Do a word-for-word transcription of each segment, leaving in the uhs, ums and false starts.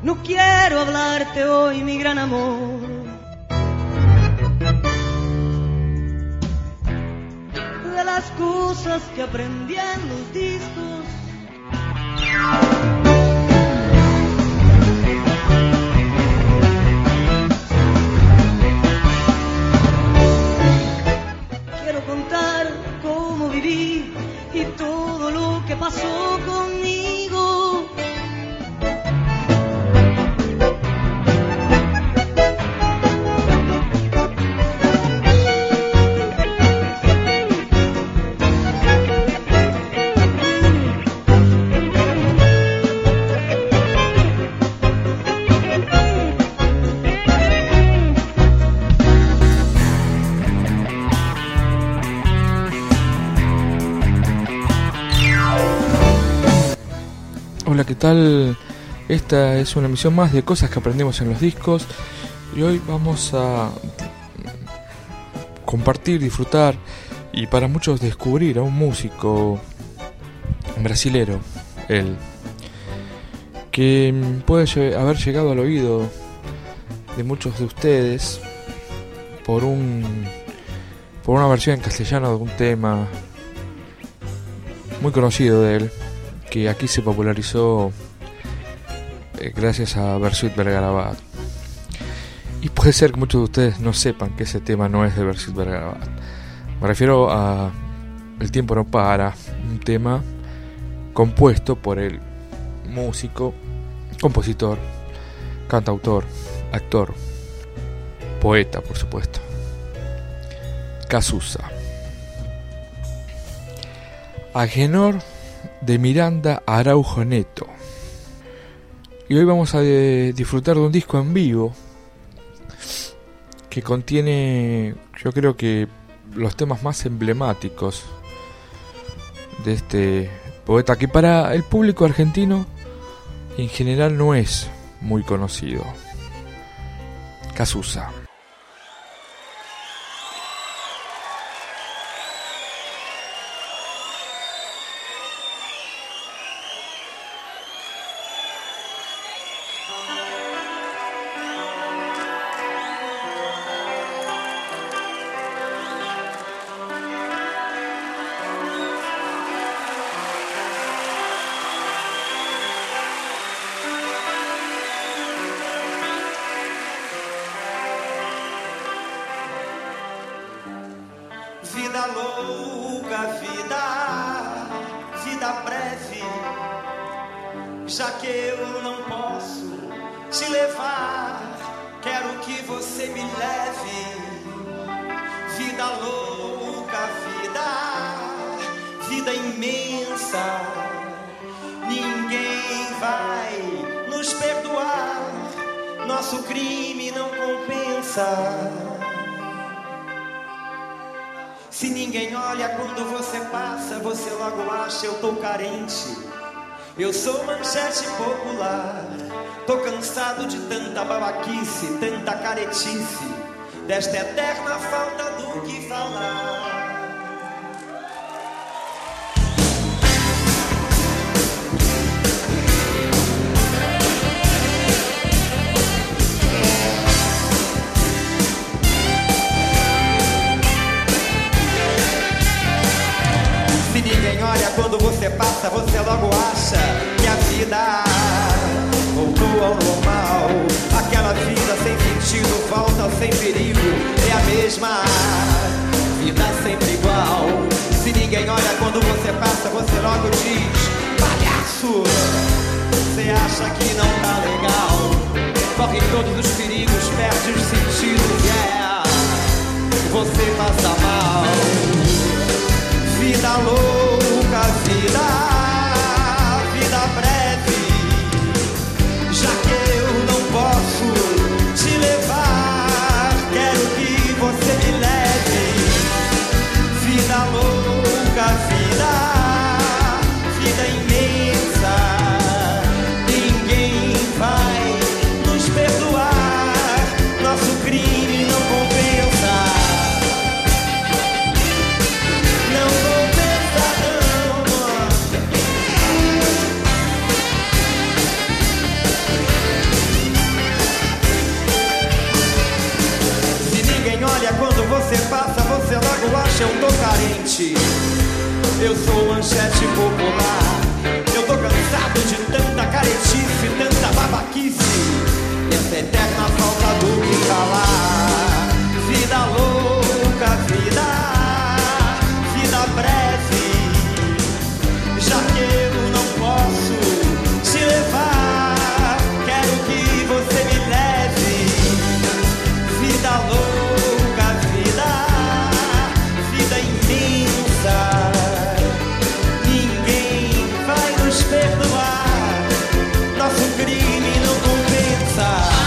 No quiero hablarte hoy, mi gran amor, de las cosas que aprendí en los discos. Quiero contar cómo viví y todo lo que pasó conmigo. Hola, ¿qué tal? Esta es una emisión más de cosas que aprendimos en los discos y hoy vamos a compartir, disfrutar y para muchos descubrir a un músico brasilero, él, que puede haber llegado al oído de muchos de ustedes por un por una versión en castellano de un tema muy conocido de él, que aquí se popularizó eh, gracias a Bersuit Vergarabat. Y puede ser que muchos de ustedes no sepan que ese tema no es de Bersuit Vergarabat. Me refiero a El tiempo no para, un tema compuesto por el músico, compositor, cantautor, actor, poeta, por supuesto, Cazuza. Agenor de Miranda Araujo Neto. Y hoy vamos a de disfrutar de un disco en vivo que contiene, yo creo que los temas más emblemáticos de este poeta, que para el público argentino en general no es muy conocido. Cazuza. Vida louca, vida, vida breve, já que eu não posso te levar, quero que você me leve. Vida louca, vida, vida imensa, ninguém vai nos perdoar, nosso crime não compensa. Se ninguém olha quando você passa, você logo acha eu tô carente. Eu sou manchete popular, tô cansado de tanta babaquice, tanta caretice, desta eterna falta do que falar. Olha, quando você passa, você logo acha que a vida voltou ao normal. Aquela vida sem sentido, volta sem perigo, é a mesma vida sempre igual. Se ninguém olha quando você passa, você logo diz: palhaço, você acha que não tá legal? Corre todos os perigos, perde os sentidos, yeah, você passa mal. Vida louca, vida, vida breve, já que eu não posso te levar, quero que você me leve. Vida louca, vida, vida imensa, ninguém vai nos perdoar, nosso crime não compensa. Não compensa não. eu sou manchete popular. Eu tô cansado de tanta caretice, tanta babaquice, essa eterna falta do que falar. Vida louca, vida, vida breve, já que eu não posso te levar, quero que você me leve. Vida louca, vida, vida imensa, ninguém vai nos perdoar, nosso crime não compensa.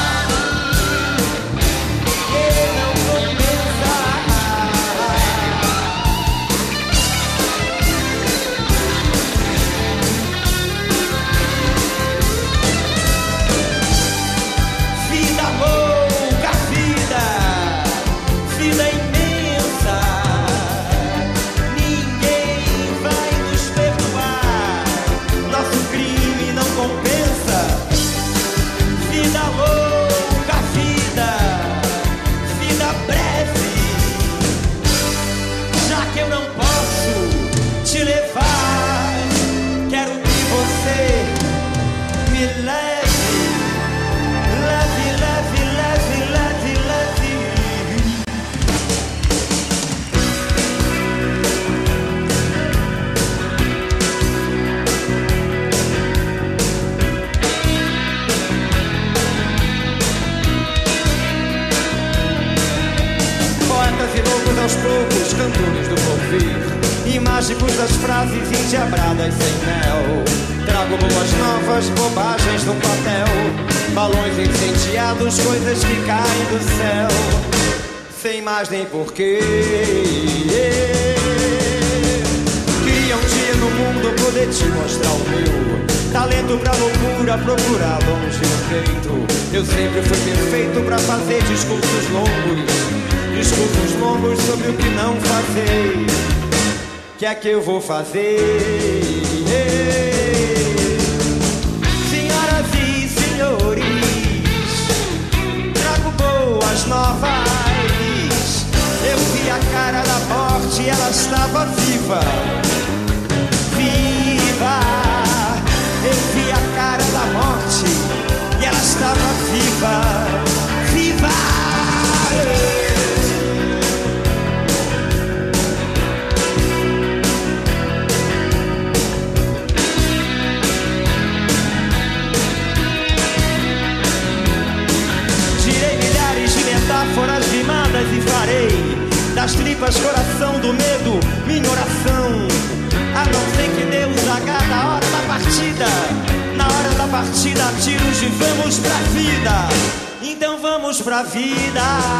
Aos poucos, cantores do porvir e mágicos das frases endiabradas sem mel. Trago boas novas, bobagens no papel, balões incendiados, coisas que caem do céu, sem mais nem porquê. Queria um dia no mundo poder te mostrar o meu talento pra loucura, procurar longe no peito. Eu sempre fui perfeito pra fazer discursos longos, discursos longos sobre o que não fazer. Que é que eu vou fazer? Senhoras e senhores, trago boas novas. Eu vi a cara da morte e ela estava viva. Viva! Eu vi a cara da morte e ela estava viva. Viva! Metáforas rimadas e farei das tripas coração do medo minha oração. A não ser que Deus haga na hora da partida, na hora da partida tiros e vamos pra vida. Então vamos pra vida.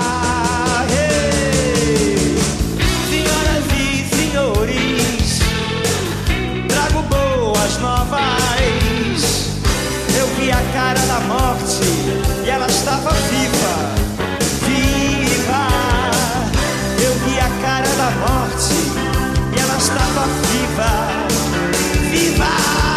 Hey! Senhoras e senhores, trago boas novas. Eu vi a cara da morte e ela estava viva. Eu vi a cara da morte e ela estava viva. Viva!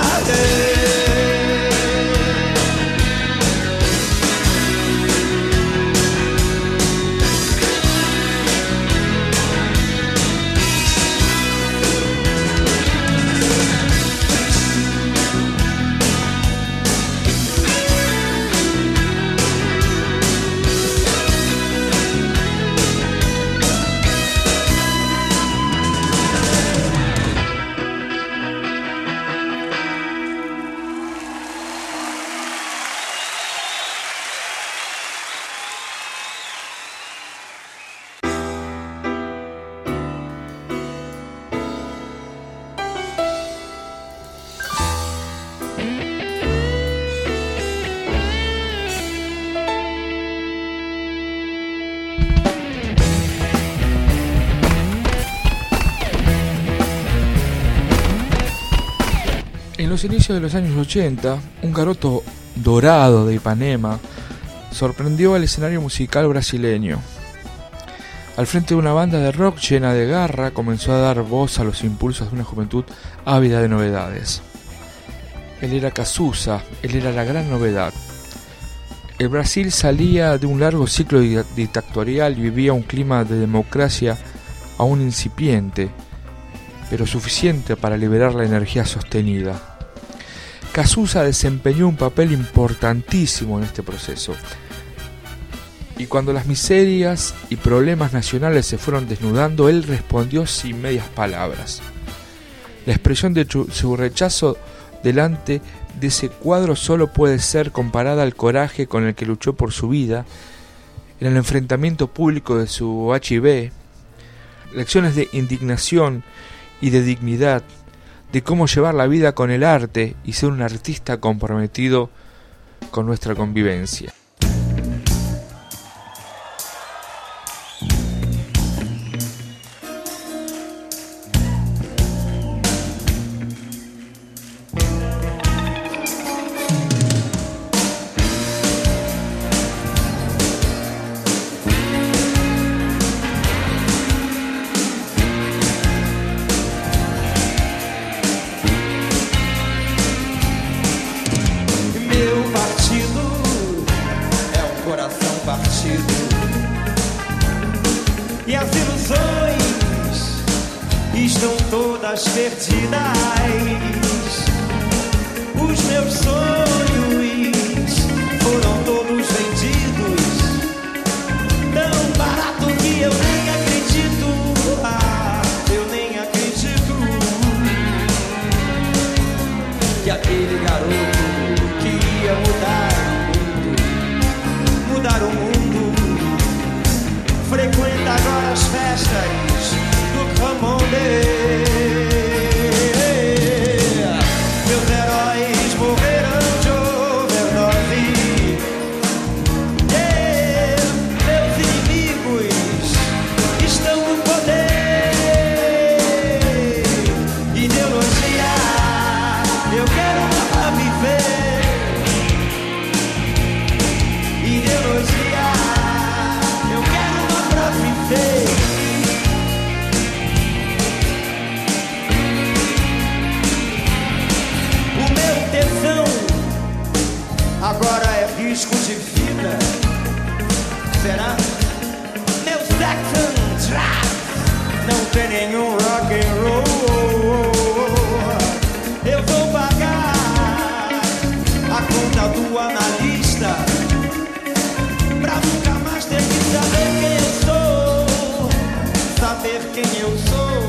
En los inicios de los años ochenta, un garoto dorado de Ipanema sorprendió al escenario musical brasileño. Al frente de una banda de rock llena de garra, comenzó a dar voz a los impulsos de una juventud ávida de novedades. Él era Cazuza, él era la gran novedad. El Brasil salía de un largo ciclo dictatorial y vivía un clima de democracia aún incipiente. pero suficiente para liberar la energía sostenida. Cazuza desempeñó un papel importantísimo en este proceso. Y cuando las miserias y problemas nacionales se fueron desnudando, él respondió sin medias palabras. La expresión de su rechazo delante de ese cuadro solo puede ser comparada al coraje con el que luchó por su vida en el enfrentamiento público de su H I V, lecciones de indignación y de dignidad, de cómo llevar la vida con el arte y ser un artista comprometido con nuestra convivencia. E as ilusões estão todas perdidas. Os meus sonhos foram todos vendidos, tão barato que eu nem acredito. Ah, eu nem acredito que aquele garoto que ia mudar o mundo, mudar o mundo, frequenta agora as festas do Camonde. Meus heróis morreram de overdose. Yeah, meus inimigos estão no poder. Ideologia, eu quero uma pra viver. Ideologia, eu quero uma pra viver. O meu tesão agora é risco de vida. Será? Meu sex and drugs não tem nenhum rock and roll. Eu vou pagar a conta do analista pra nunca mais ter que saber quem eu sou, saber quem eu sou.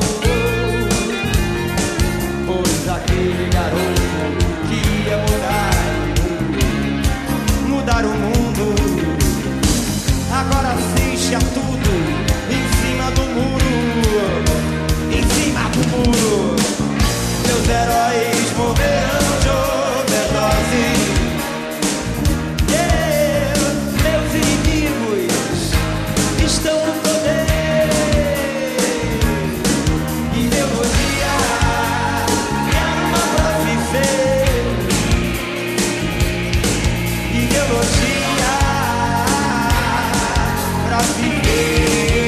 Pois aquele garoto que ia mudar o mundo, mudar o mundo, agora assiste a tudo em cima do muro, em cima do muro. Meus heróis morreram de overdose. Estão no poder. Ideologia, quero uma pra viver. Ideologia pra viver.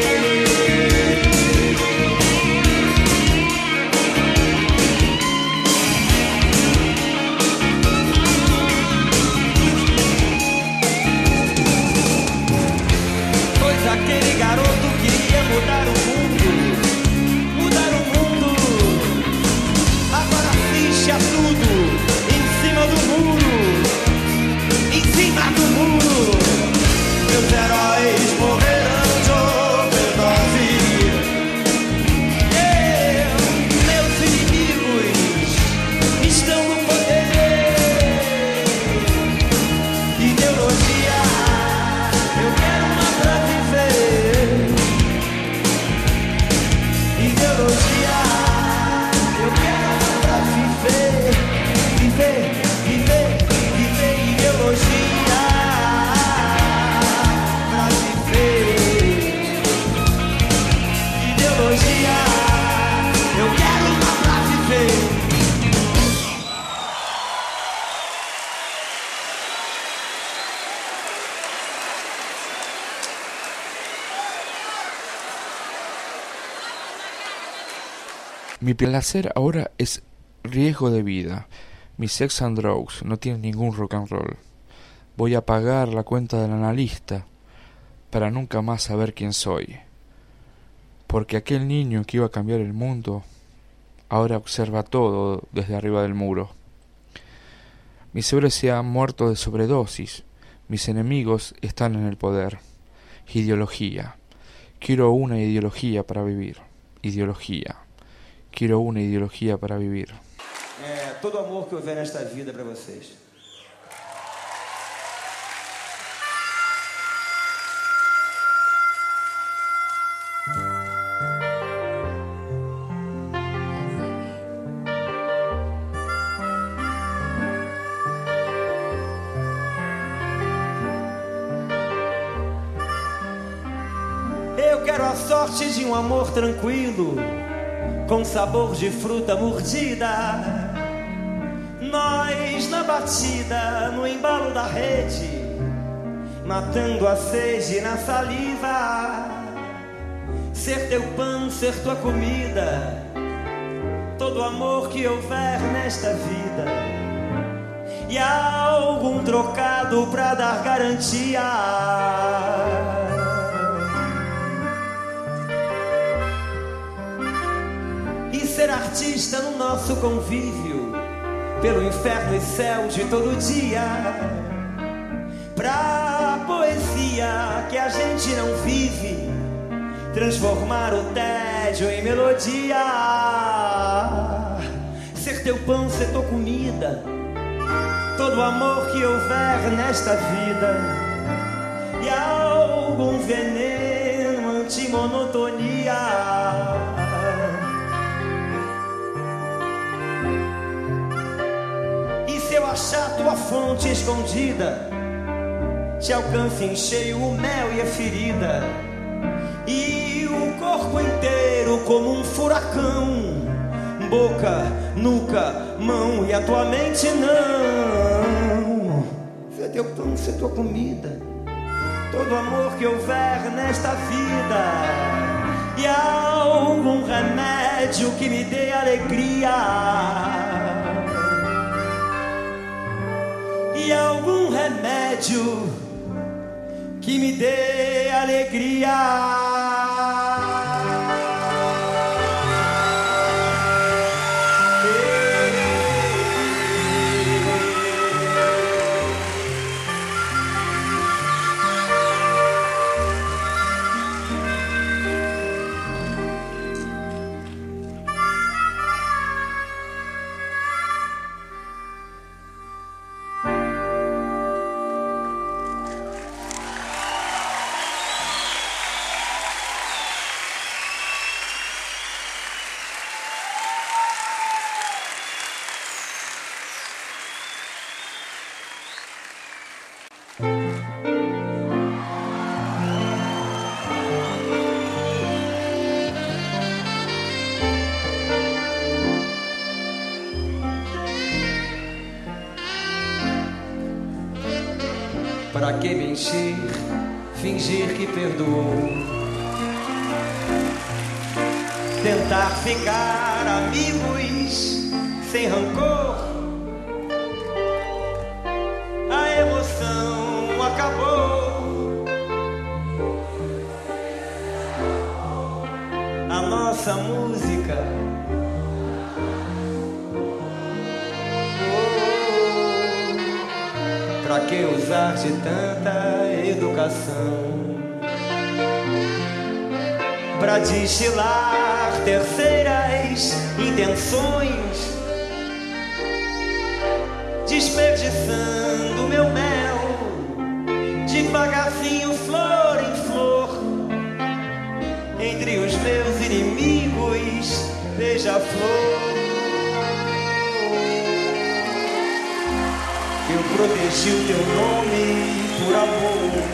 Aquele garoto queria mudar o mundo, mudar o mundo. Agora assiste a tudo em cima do muro, em cima do muro. Meus heróis morreram de overdose. Yeah, meus inimigos estão no poder. Ideologia, eu quero uma pra viver. Ideologia, eu quero pra viver. Viver, viver, viver. Ideologia pra viver. Ideologia, eu quero uma pra viver. Mi placer ahora es riesgo de vida. Mi sex and drugs no tiene ningún rock and roll. Voy a pagar la cuenta del analista para nunca más saber quién soy. Porque aquel niño que iba a cambiar el mundo ahora observa todo desde arriba del muro. Mis héroes se han muerto de sobredosis, mis enemigos están en el poder. Ideología. Quiero una ideologia para vivir. Ideologia. Quiero una ideologia para vivir. É, todo amor que houver nesta vida é para vocês. Eu quero a sorte de um amor tranquilo, com sabor de fruta mordida. Nós na batida, no embalo da rede, matando a sede na saliva. Ser teu pão, ser tua comida, todo amor que houver nesta vida. E há algum trocado pra dar garantia. Ser artista no nosso convívio, pelo inferno e céu de todo dia, pra poesia que a gente não vive, transformar o tédio em melodia. Ser teu pão, ser tua comida, todo amor que houver nesta vida. E algum veneno, antimonotonia. Se eu achar tua fonte escondida, te alcance em cheio o mel e a ferida, e o corpo inteiro como um furacão, boca, nuca, mão e a tua mente não. Ser teu pão, ser tua comida, todo amor que houver nesta vida. E algum remédio que me dê alegria. E algum remédio que me dê alegria. Pra que mentir, fingir que perdoou, tentar ficar amigos sem rancor. A emoção acabou, a nossa música pra que usar de tanta educação? Pra destilar terceiras intenções, desperdiçando meu mel, devagarzinho, flor em flor, entre os meus inimigos, beija-flor. Eu protegi o teu nome por amor,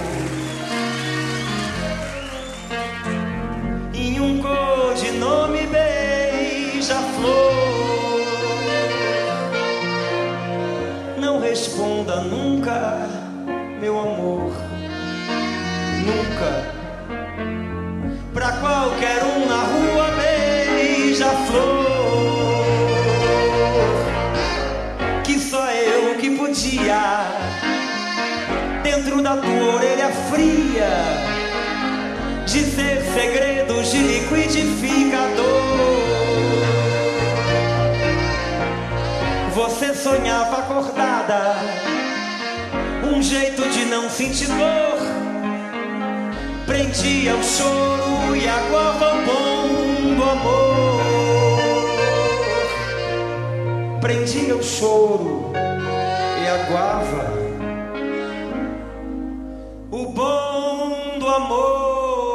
em um codinome beija-flor. Não responda nunca, meu amor, nunca. Pra qualquer um na rua beija-flor, que só eu que podia, dentro da tua orelha fria, dizer segredos de liquidificador. sonhava acordada, um jeito de não sentir dor, prendia o choro e aguava o bom do amor. Prendia o choro e aguava o bom do amor.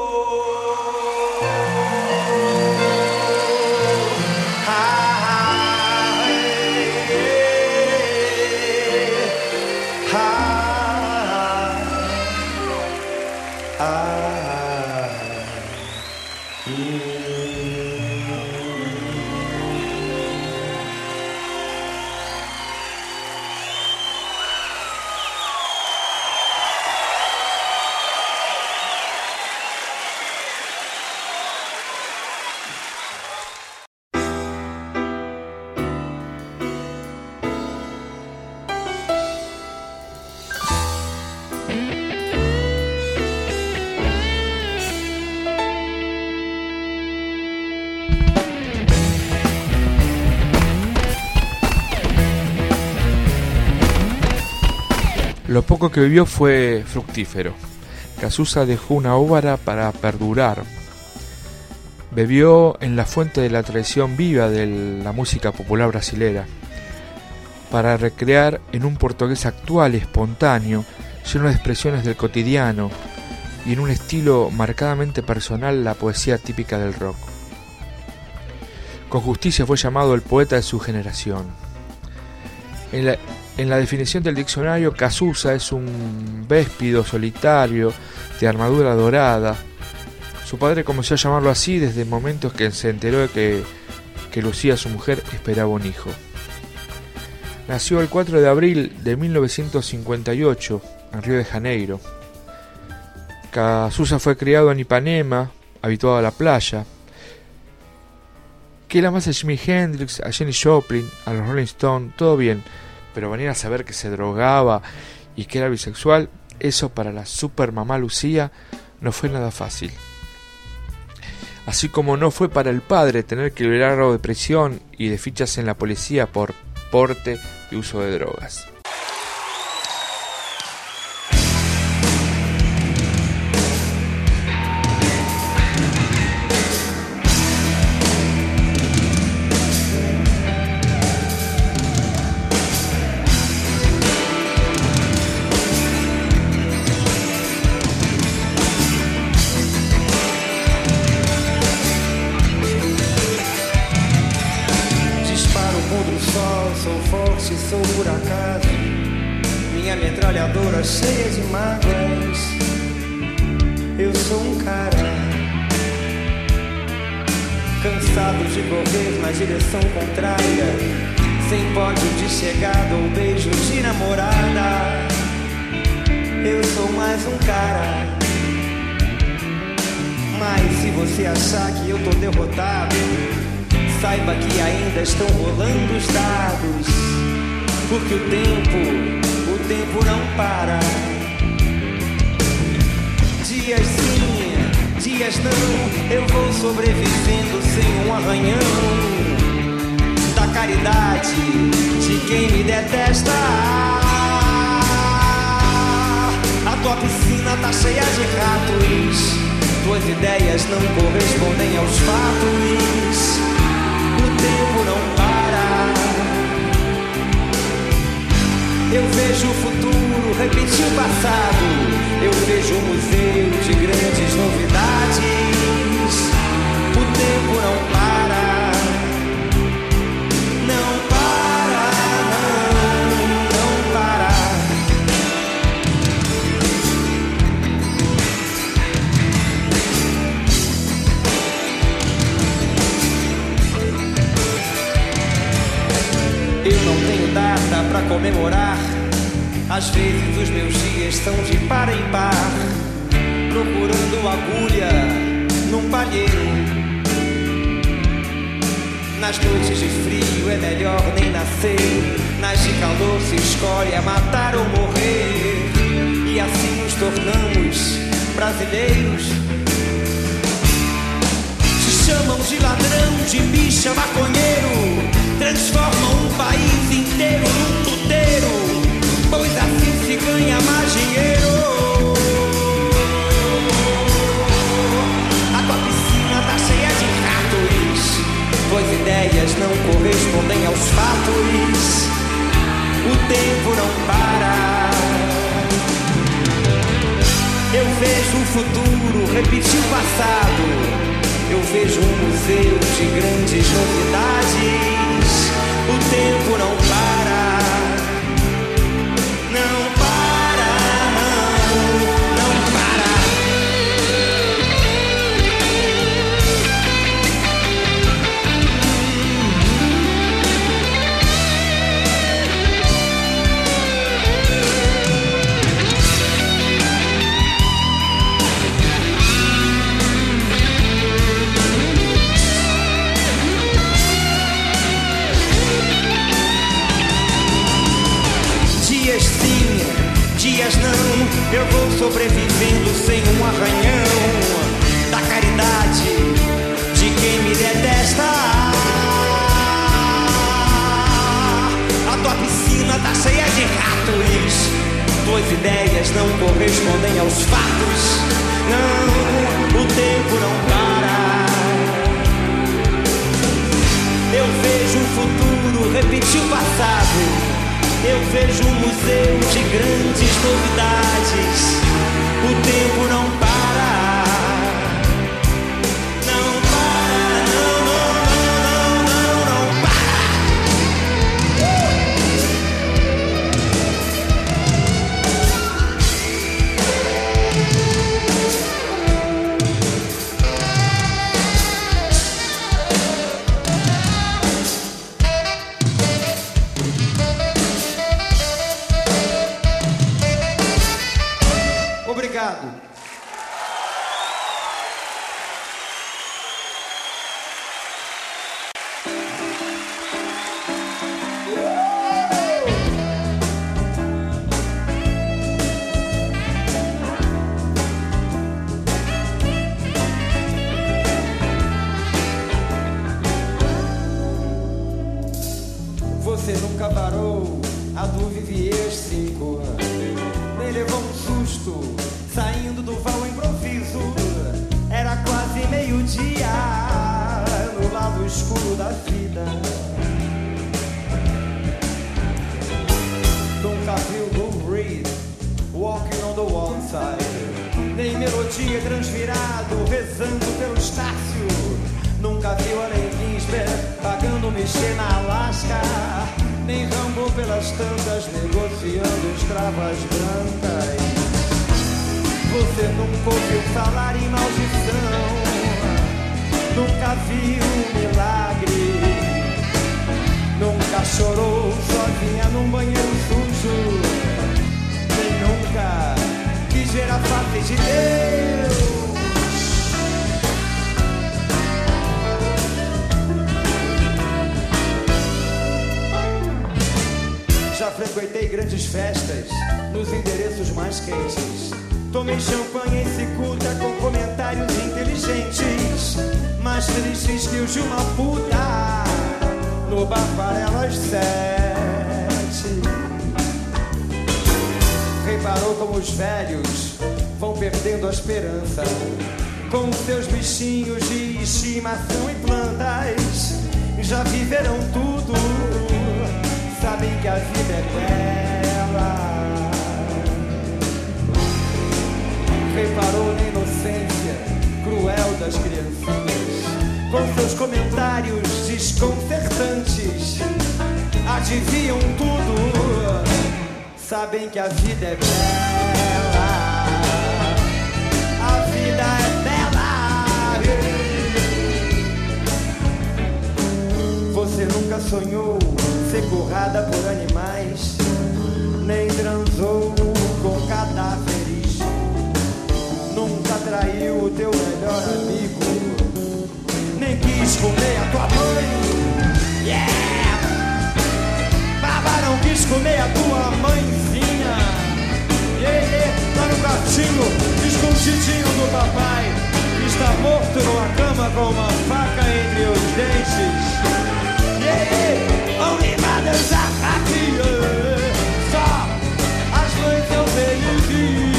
Lo poco que vivió fue fructífero. Cazuza dejó una obra para perdurar. Bebió en la fuente de la tradición viva de la música popular brasilera, para recrear en un portugués actual, espontáneo, lleno de expresiones del cotidiano y en un estilo marcadamente personal, la poesía típica del rock. Con justicia fue llamado el poeta de su generación. En la, en la definición del diccionario, Cazuza es un véspido solitario de armadura dorada. Su padre comenzó a llamarlo así desde el momento en que se enteró de que, que Lucía, su mujer, esperaba un hijo. Nació el cuatro de abril de mil novecientos cincuenta y ocho en Río de Janeiro. Cazuza fue criado en Ipanema, habituado a la playa. Que él amase a Jimi Hendrix, a Janis Joplin, a los Rolling Stones, todo bien, pero venir a saber que se drogaba y que era bisexual, eso para la super mamá Lucía no fue nada fácil. Así como no fue para el padre tener que liberarlo de prisión y de fichas en la policía por porte y uso de drogas. Cheia de mágoas, eu sou um cara cansado de correr na direção contrária, sem pódio de chegada ou beijo de namorada. Eu sou mais um cara, mas se você achar que eu tô derrotado, saiba que ainda estão rolando os dados, porque o tempo O tempo não para. Dias sim, dias não, eu vou sobrevivendo sem um arranhão da caridade de quem me detesta. A tua piscina tá cheia de ratos, tuas ideias não correspondem aos fatos. O tempo não para. Eu vejo o futuro repetir o passado. Eu vejo um museu de grandes novidades. O tempo não para. Não para, não, não para. Eu não tenho data pra comemorar. Às vezes os meus dias são de par em par, procurando agulha num palheiro. Nas noites de frio é melhor nem nascer, nas de calor se escolhe a matar ou morrer. E assim nos tornamos brasileiros. Se chamam de ladrão, de bicha, maconheiro, transforma um país inteiro num puteiro, pois assim se ganha mais dinheiro. A tua piscina tá cheia de ratos, tuas ideias não correspondem aos fatos. O tempo não para. Eu vejo o futuro repetir o passado. Eu vejo um museu de grandes novidades. O tempo não para. Não para, não, não para. Dias não, eu vou sobrevivendo sem um arranhão da caridade de quem me detesta. A tua piscina tá cheia de ratos, tuas ideias não correspondem aos fatos. Não, o tempo não para. Eu vejo o futuro repetir o passado. Eu vejo um museu de grandes novidades. O tempo não para. Não para, não, não, não, não, não para. Obrigado. Você nunca parou a do Vivier cinco, nem levou um susto saindo do vão improviso. Era quase meio-dia no lado escuro da vida. Nunca viu Lou Reed walking on the one side, nem melodia transvirado rezando pelo Estácio. Nunca viu Allen Ginsberg pagando mexer na Alaska, nem Rambo pelas tantas negociando escravas brancas. Você nunca ouviu falar em maldição, nunca viu um milagre, nunca chorou sozinha num banheiro sujo, nem nunca quis ver a face de Deus. Já frequentei grandes festas nos endereços mais quentes. Tomei champanhe em cicuta com comentários inteligentes, mais tristes que os de uma puta no bar Farelas sete. Reparou como os velhos vão perdendo a esperança com seus bichinhos de estimação e plantas. Já viveram tudo, sabem que a vida é bela. Reparou na inocência cruel das criancinhas, com seus comentários desconcertantes. Adivinham tudo, sabem que a vida é bela. A vida é bela. Você nunca sonhou ser currada por animais, nem transou com cadáveres. Nunca traiu o teu melhor amigo, nem quis comer a tua mãe. Yeah! Baba não quis comer a tua mãezinha. Yeah, yeah. Tá no quartinho, escondidinho do papai, está morto numa cama com uma faca entre os dentes. Yeah, yeah. usar aqui. Só as mães são felizes.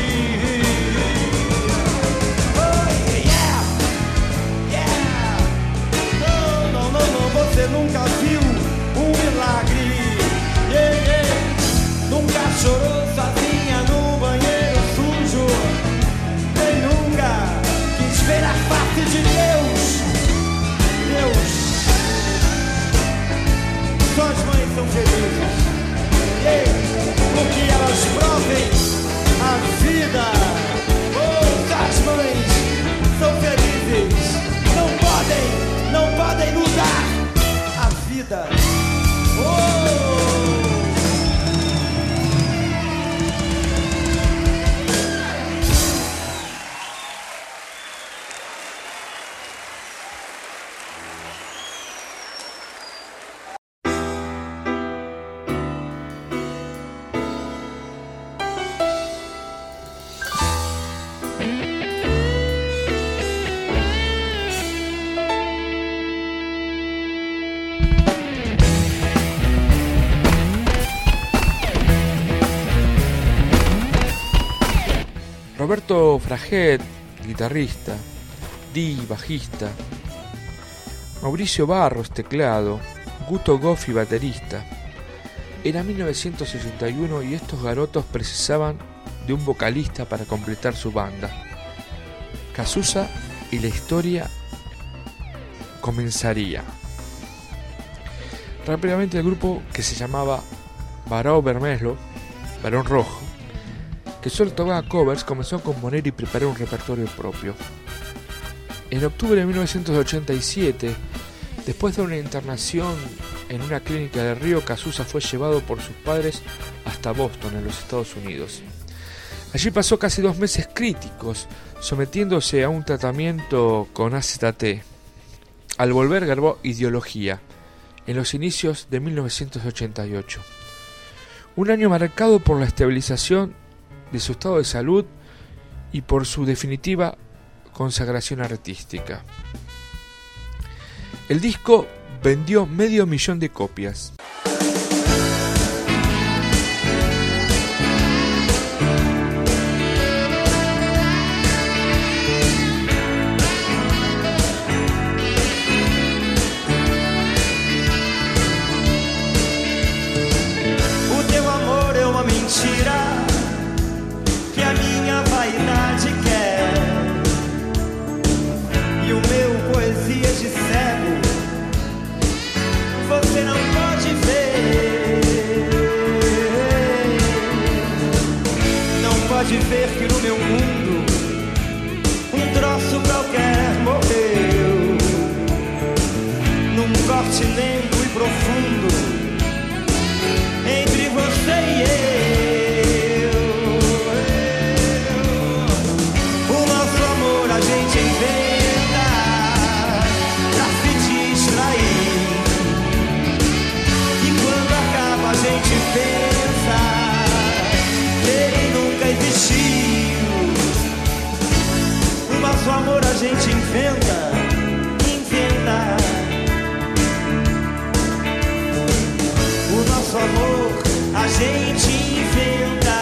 Oh, yeah, yeah. Não, não, não, não, você nunca viu um milagre. Yeah, yeah. Nunca chorou sozinha no banheiro sujo. Nem nunca quis ver a face de Deus. Deus. Só as mães são felizes, yeah, porque elas provem a vida. Oh, as mães são felizes. Não podem, não podem mudar a vida. Oh! Roberto Fraget, guitarrista, Di, bajista, Mauricio Barros, teclado, Guto Goffi, baterista. Era mil novecientos sesenta y uno y estos garotos precisaban de un vocalista para completar su banda. Cazuza y la historia comenzaría. Rápidamente el grupo, que se llamaba Barão Vermelho, Barón Rojo, que solo tocaba covers, comenzó a componer y preparar un repertorio propio. En octubre de mil novecientos ochenta y siete, después de una internación en una clínica de Río, Cazuza fue llevado por sus padres hasta Boston, en los Estados Unidos. Allí pasó casi dos meses críticos, sometiéndose a un tratamiento con A Z T. Al volver grabó Ideología, en los inicios de mil novecientos ochenta y ocho. Un año marcado por la estabilización de su estado de salud y por su definitiva consagración artística. El disco vendió medio millón de copias. O teu amor é uma mentira que a minha vaidade quer, e o meu poesia de cego você não pode ver. Não pode ver que no meu mundo um troço qualquer morreu, num corte lento e profundo entre você e eu. A gente inventa pra se distrair, e quando acaba a gente pensa que ele nunca existiu. O nosso amor a gente inventa, inventa. O nosso amor a gente inventa.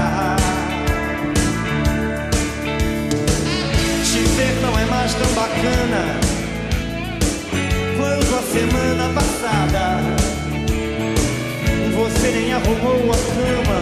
Não é mais tão bacana quanto a semana passada. Você nem arrumou a cama,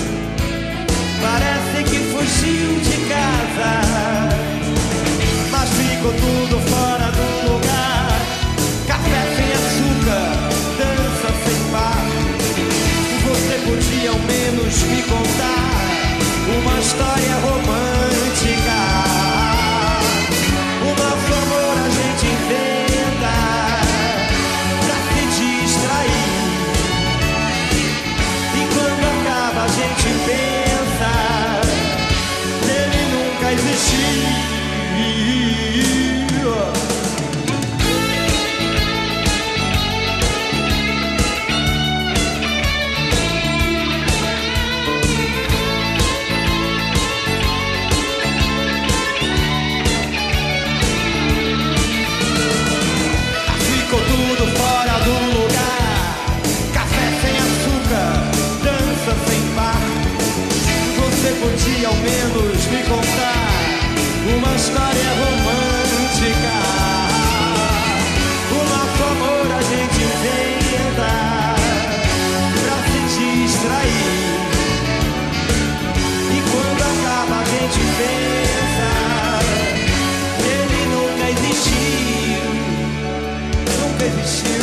parece que fugiu de casa, mas ficou tudo fora do lugar. Café sem açúcar, dança sem par. Você podia ao menos me contar uma história romântica. O nosso amor a gente inventa pra se distrair, e quando acaba a gente pensa nele nunca existiu. menos me contar uma história romântica. O nosso amor a gente inventa pra se distrair, e quando acaba a gente pensa que ele nunca existiu, nunca existiu.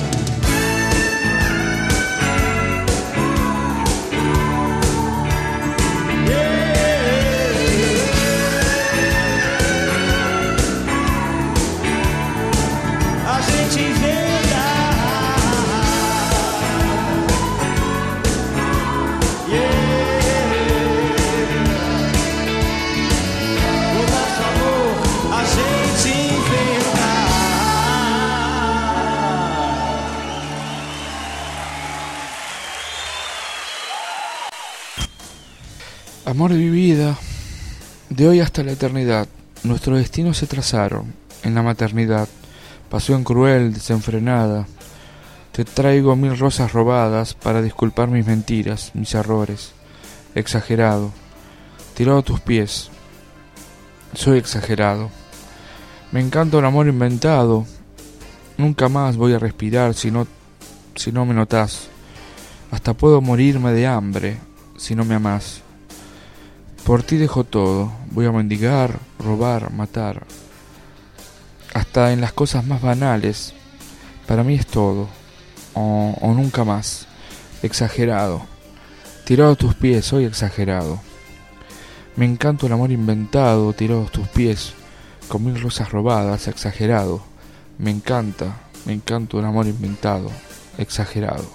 Amor de mi vida, de hoy hasta la eternidad, nuestros destinos se trazaron en la maternidad, pasión cruel, desenfrenada. Te traigo mil rosas robadas para disculpar mis mentiras, mis errores. Exagerado, tirado a tus pies, soy exagerado. Me encanta un amor inventado, nunca más voy a respirar si no, si no me notás. Hasta puedo morirme de hambre si no me amás. Por ti dejo todo, voy a mendigar, robar, matar. Hasta en las cosas más banales, para mí es todo, o, o nunca más. Exagerado, tirado a tus pies, soy exagerado. Me encanta el amor inventado, tirado a tus pies, con mil rosas robadas, exagerado. Me encanta, me encanta el amor inventado, exagerado.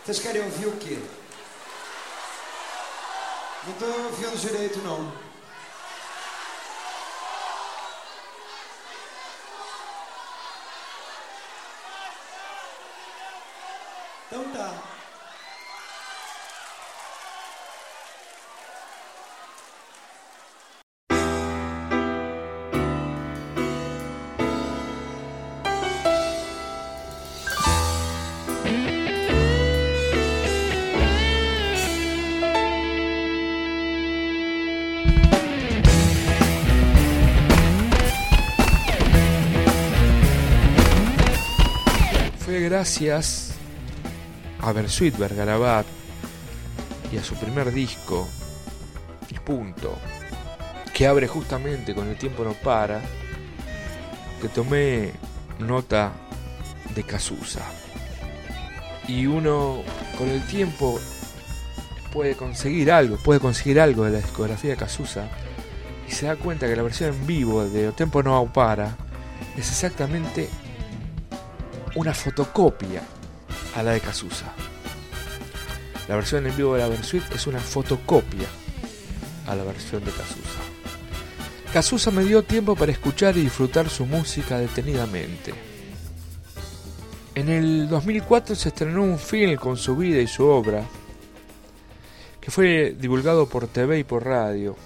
Vocês querem ouvir o quê? Não tô ouvindo direito, não. Então tá. Gracias a Bersuit Vergarabat y a su primer disco, y punto, que abre justamente con El tiempo no para, que tomé nota de Cazuza. Y uno con el tiempo puede conseguir algo, puede conseguir algo de la discografía de Cazuza y se da cuenta que la versión en vivo de El tiempo no para es exactamente una fotocopia a la de Cazuza. La versión en vivo de la Bersuit es una fotocopia a la versión de Cazuza. Cazuza me dio tiempo para escuchar y disfrutar su música detenidamente. En el dos mil cuatro se estrenó un film con su vida y su obra, que fue divulgado por T V y por radio,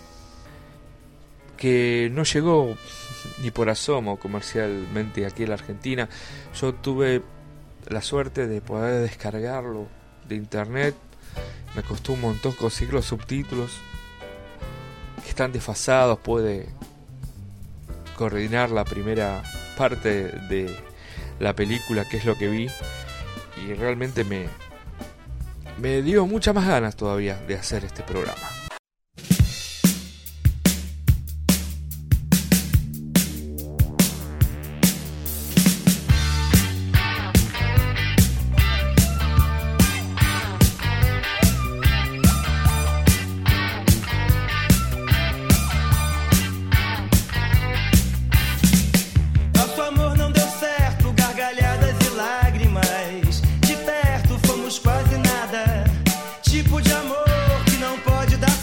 que no llegó ni por asomo comercialmente aquí en la Argentina. Yo tuve la suerte de poder descargarlo de internet. Me costó un montón conseguir los subtítulos, que están desfasados. Puede coordinar la primera parte de la película, que es lo que vi, y realmente me, me dio muchas más ganas todavía de hacer este programa. Tipo de amor que não pode dar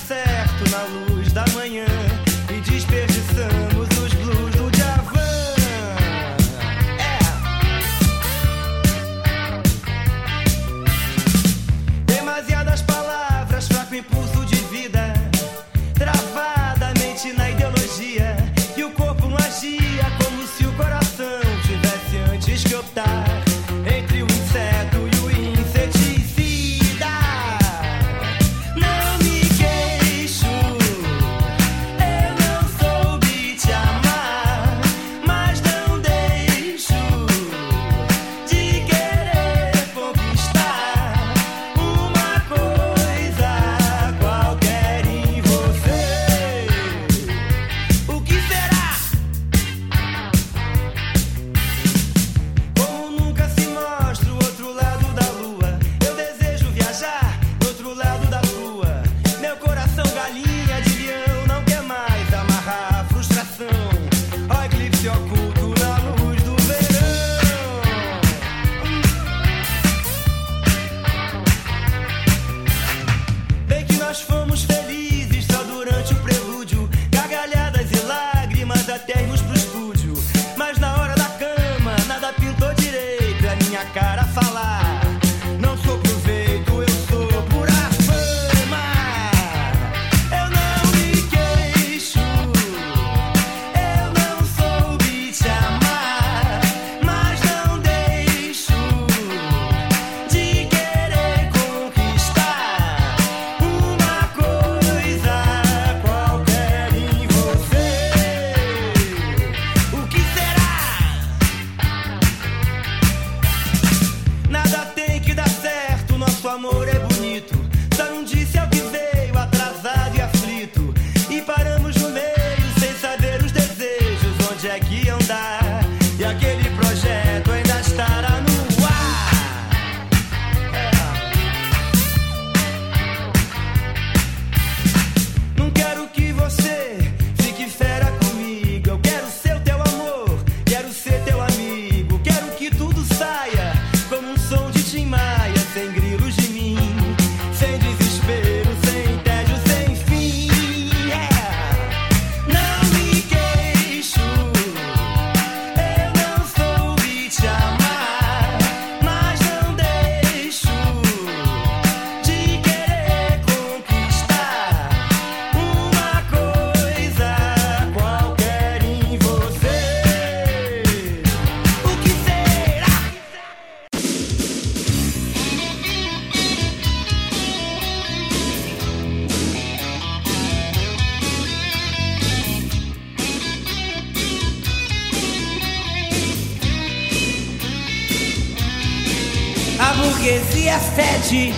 burguesia fede.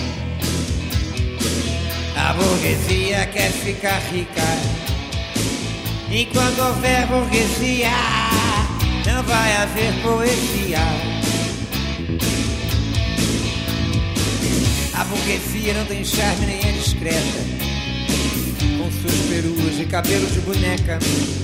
A burguesia quer ficar rica. Enquanto houver burguesia, não vai haver poesia. A burguesia não tem charme nem é discreta, com suas peruas e cabelo de boneca.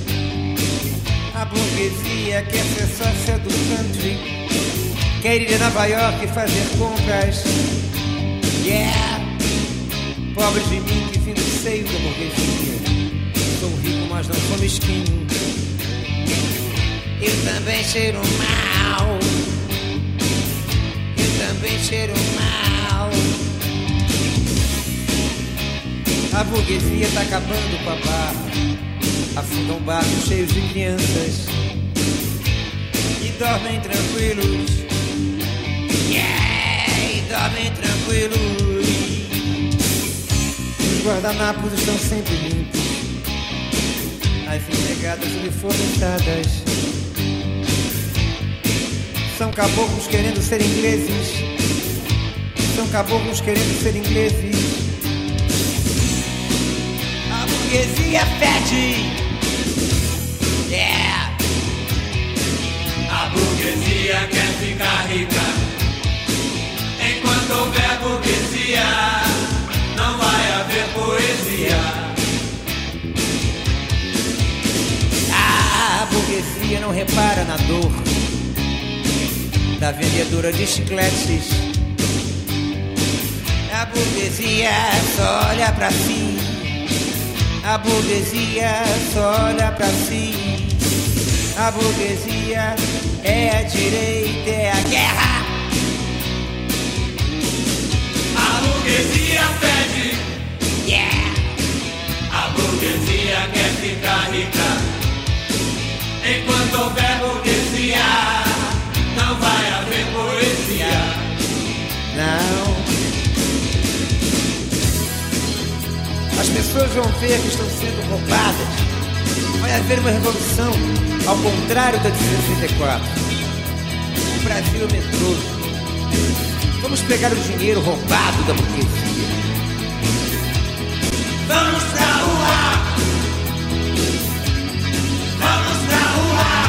A burguesia quer ser sócia do country, quer ir a Nova York e fazer compras. Yeah! Pobre de mim que vim do seio da burguesia. Sou rico, mas não sou mesquinho. Eu também cheiro mal. Eu também cheiro mal. A burguesia tá acabando com a barra. Afundam barcos cheios de crianças e dormem tranquilos. Yeah! E dormem tranquilos. Os guardanapos estão sempre limpos, as empregadas uniformizadas são caboclos querendo ser ingleses. São caboclos querendo ser ingleses. A burguesia fede. Yeah. A burguesia quer ficar rica. Enquanto houver burguesia, não vai haver poesia. A burguesia não repara na dor da vendedora de chicletes. A burguesia só olha pra si. A burguesia só olha pra si. A burguesia é a direita, é a guerra. A burguesia fede. Yeah. A burguesia quer ficar rica. Enquanto houver burguesia, não vai haver poesia. Não. As pessoas vão ver que estão sendo roubadas. Vai haver uma revolução, ao contrário da de sessenta e quatro. O Brasil é o metrô. Vamos pegar o dinheiro roubado da burguesia. Vamos pra rua! Vamos pra rua!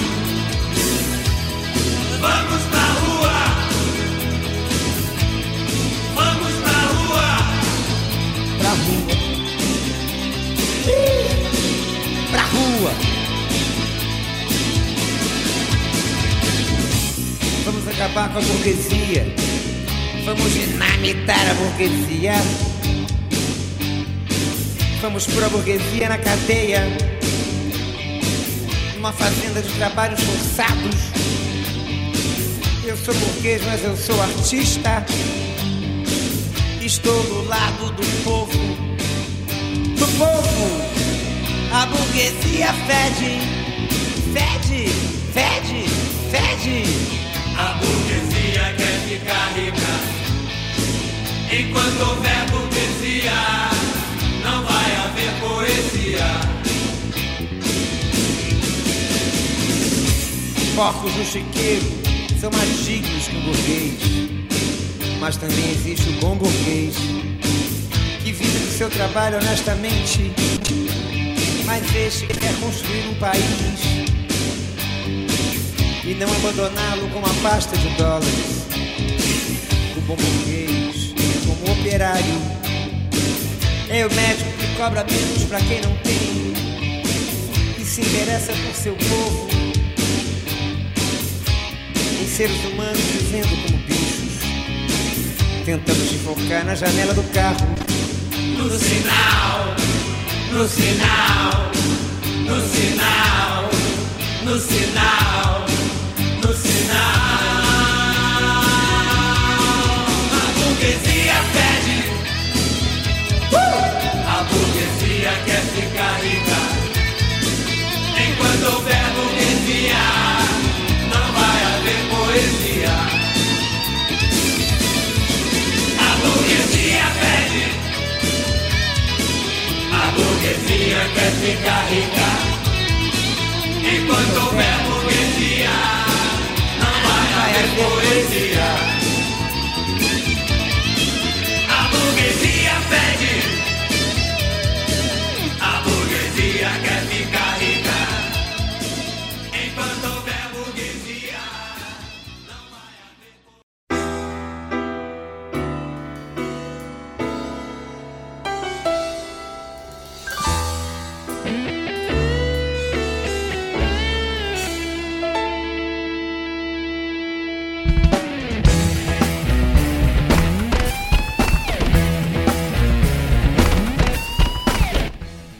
Vamos pra rua! Vamos pra rua! Pra rua. Pra rua. Vamos acabar com a burguesia. Vamos dinamitar a burguesia. Vamos pôr a burguesia na cadeia, numa fazenda de trabalhos forçados. Eu sou burguês, mas eu sou artista. Estou do lado do povo. Do povo. A burguesia fede. Fede, fede, fede. A burguesia quer ficar rica. Enquanto houver burguesia, não vai haver poesia. Porcos no chiqueiro são mais dignos que um burguês. Mas também existe o bom burguês, que vive do seu trabalho honestamente, mas este quer construir um país e não abandoná-lo com uma pasta de dólares. O bom burguês, como operário, é o médico que cobra menos pra quem não tem e se interessa por seu povo, em seres humanos vivendo como bichos, tentando se focar na janela do carro. No sinal, no sinal, no sinal, no sinal, no sinal. A burguesia pede. Uh! A burguesia quer ficar rica. Enquanto houver burguesia, não vai haver poesia. A burguesia pede. A burguesia quer ficar rica. Enquanto houver burguesia, não vai haver poesia.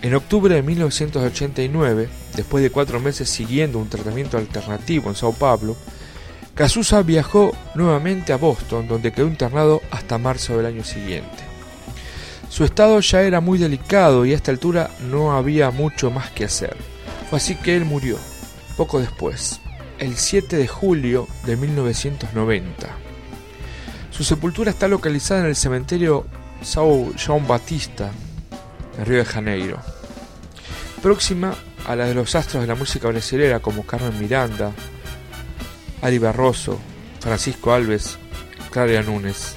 En octubre de mil novecientos ochenta y nueve, después de cuatro meses siguiendo un tratamiento alternativo en Sao Paulo, Cazuza viajó nuevamente a Boston, donde quedó internado hasta marzo del año siguiente. Su estado ya era muy delicado y a esta altura no había mucho más que hacer. Fue así que él murió, poco después, el siete de julio de mil novecientos noventa. Su sepultura está localizada en el cementerio São João Batista, en Río de Janeiro, próxima a la de los astros de la música brasileña como Carmen Miranda, Ari Barroso, Francisco Alves, Clara Nunes.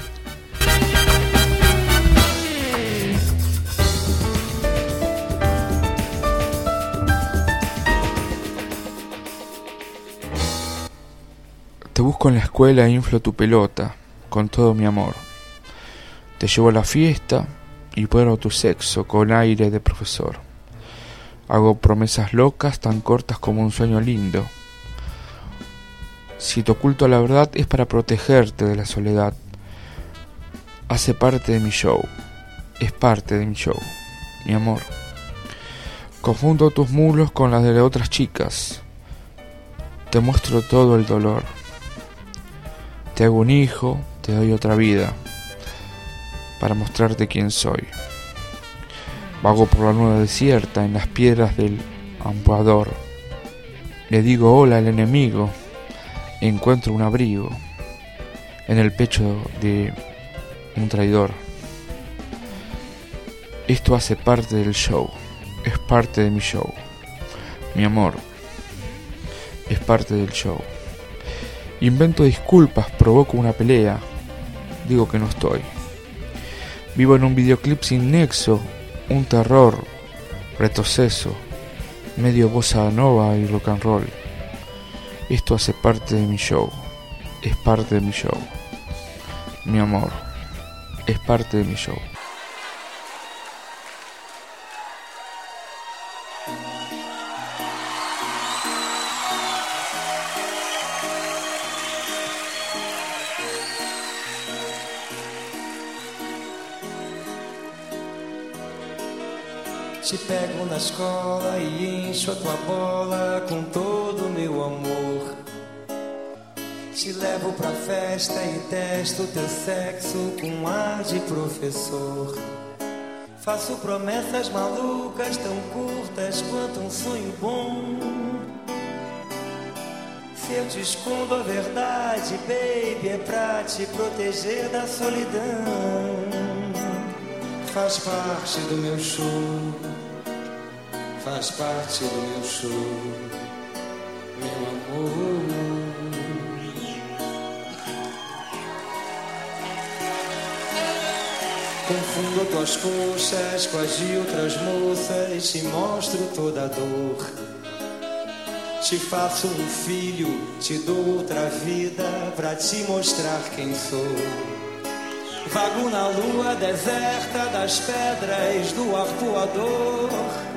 Te busco en la escuela e inflo tu pelota con todo mi amor. Te llevo a la fiesta y pruebo tu sexo con aire de profesor. Hago promesas locas tan cortas como un sueño lindo. Si te oculto la verdad es para protegerte de la soledad. Hace parte de mi show. Es parte de mi show, mi amor. Confundo tus muslos con las de otras chicas. Te muestro todo el dolor. Te hago un hijo, te doy otra vida, para mostrarte quién soy. Vago por la nube desierta en las piedras del Amparador. Le digo hola al enemigo, encuentro un abrigo en el pecho de un traidor. Esto hace parte del show, es parte de mi show. Mi amor, es parte del show. Invento disculpas, provoco una pelea, digo que no estoy. Vivo en un videoclip sin nexo, un terror, retroceso, medio bossa nova y rock and roll. Esto hace parte de mi show, es parte de mi show. Mi amor, es parte de mi show. Te pego na escola e encho a tua bola com todo o meu amor. Te levo pra festa e testo teu sexo com ar de professor. Faço promessas malucas tão curtas quanto um sonho bom. Se eu te escondo a verdade, baby, é pra te proteger da solidão. Faz parte do meu show, faz parte do meu show, meu amor. Confundo tuas coxas com as de outras moças, te mostro toda a dor. Te faço um filho, te dou outra vida pra te mostrar quem sou. Vago na lua deserta das pedras do arpoador.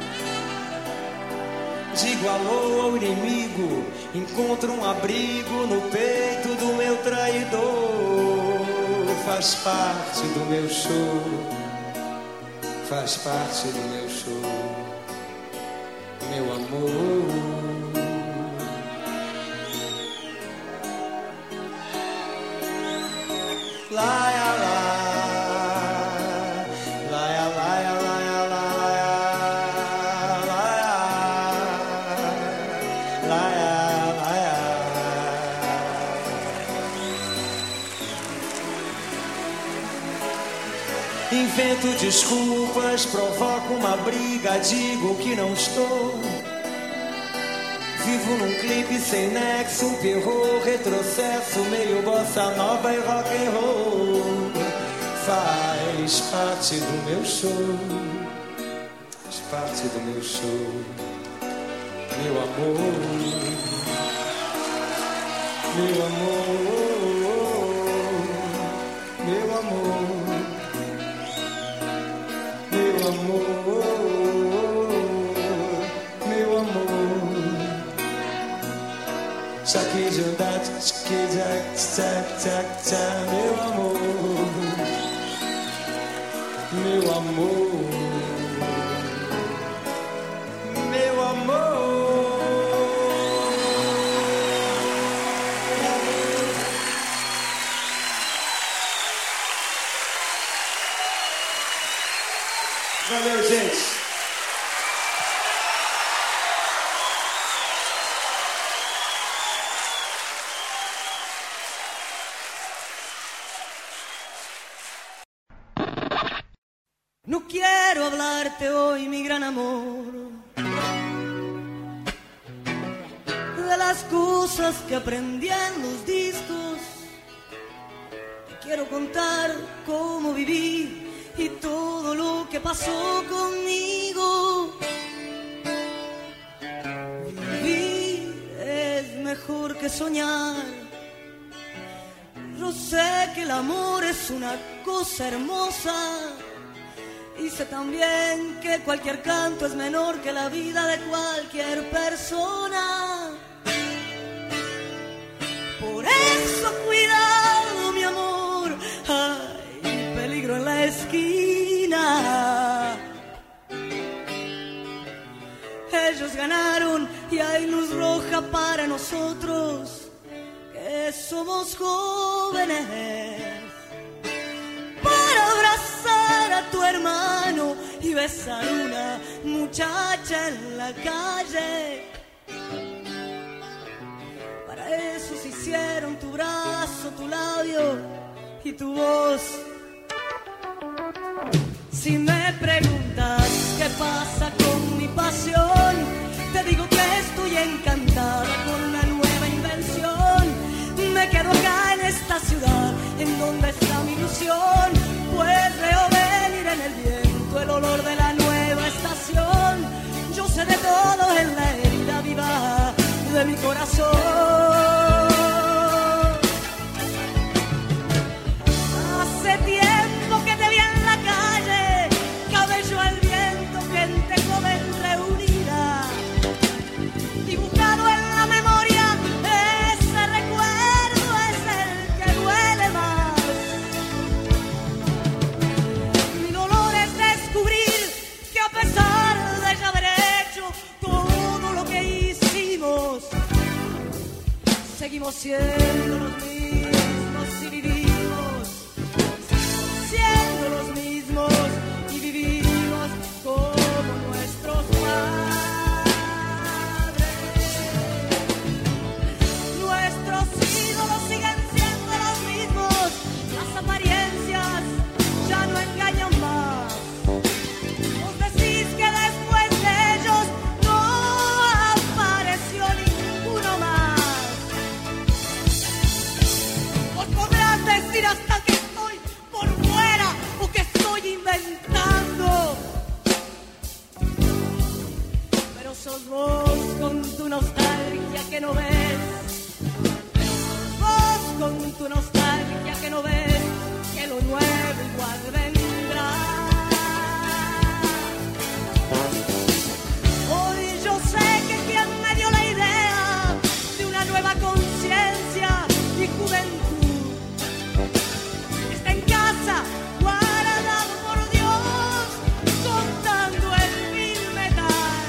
Digo alô ao inimigo, encontro um abrigo no peito do meu traidor. Faz parte do meu show, faz parte do meu show, meu amor. Laia, laia, laia, laia, laia, laia, laia, laia. Invento desculpas, provoco uma briga, digo que não estou. Vivo num clipe sem nexo, um perro, retrocesso, meio bossa nova e rock and roll. Faz parte do meu show, faz parte do meu show, meu amor, meu amor, meu amor, meu amor. Saque de andar, que jack, jack, jack, jack, meu amor, meu amor. Valeu, gente. No quiero hablarte hoy, mi gran amor, de las cosas que aprendí en los discos. Te quiero contar cómo viví y todo lo que pasó conmigo. Vivir es mejor que soñar. Yo sé que el amor es una cosa hermosa. Y sé también que cualquier canto es menor que la vida de cualquier persona. Por eso cuidado, mi amor, hay peligro en la esquina. Ellos ganaron y hay luz roja para nosotros, que somos jóvenes. Para abrazar a tu hermano y besar a una muchacha en la calle. Para eso se hicieron tu brazo, tu labio y tu voz. Si me preguntas qué pasa con mi pasión, te digo que estoy encantada con una nueva invención. Me quedo acá en esta ciudad, en donde está mi ilusión, pues veo venir en el viento el olor de la nueva estación. Yo sé de todo en la herida viva de mi corazón. Hace tiempo que te vi en la calle, cabello al viento, gente joven reunida, dibujado en la memoria. Ese recuerdo es el que duele más. Mi dolor es descubrir que a pesar de ya haber hecho todo lo que hicimos, seguimos siendo los mismos y vivimos, siendo los mismos y vivimos como nuestros padres. Nuestros ídolos siguen siendo los mismos, las apariencias ya no engañan más. Vos decís que después de ellos no apareció ninguno más. Vos podrás decir hasta que estoy por fuera o que estoy inventando, pero sos vos con tu nostalgia que no ves, vos con tu nostalgia que no ves que lo nuevo igual vendrá. Hoy yo sé que quien me dio la idea de una nueva conciencia y juventud está en casa, guardado por Dios, contando el mil metal.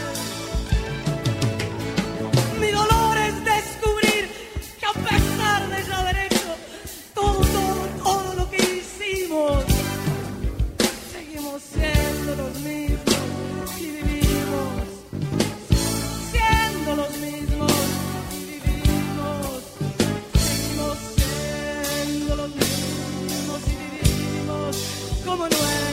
Mi dolor es descubrir que a pesar de ya haber hecho todo, todo, todo lo que hicimos, seguimos siendo los mismos y vivimos, siendo los mismos y vivimos, seguimos siendo los mismos y vivimos como nuevos.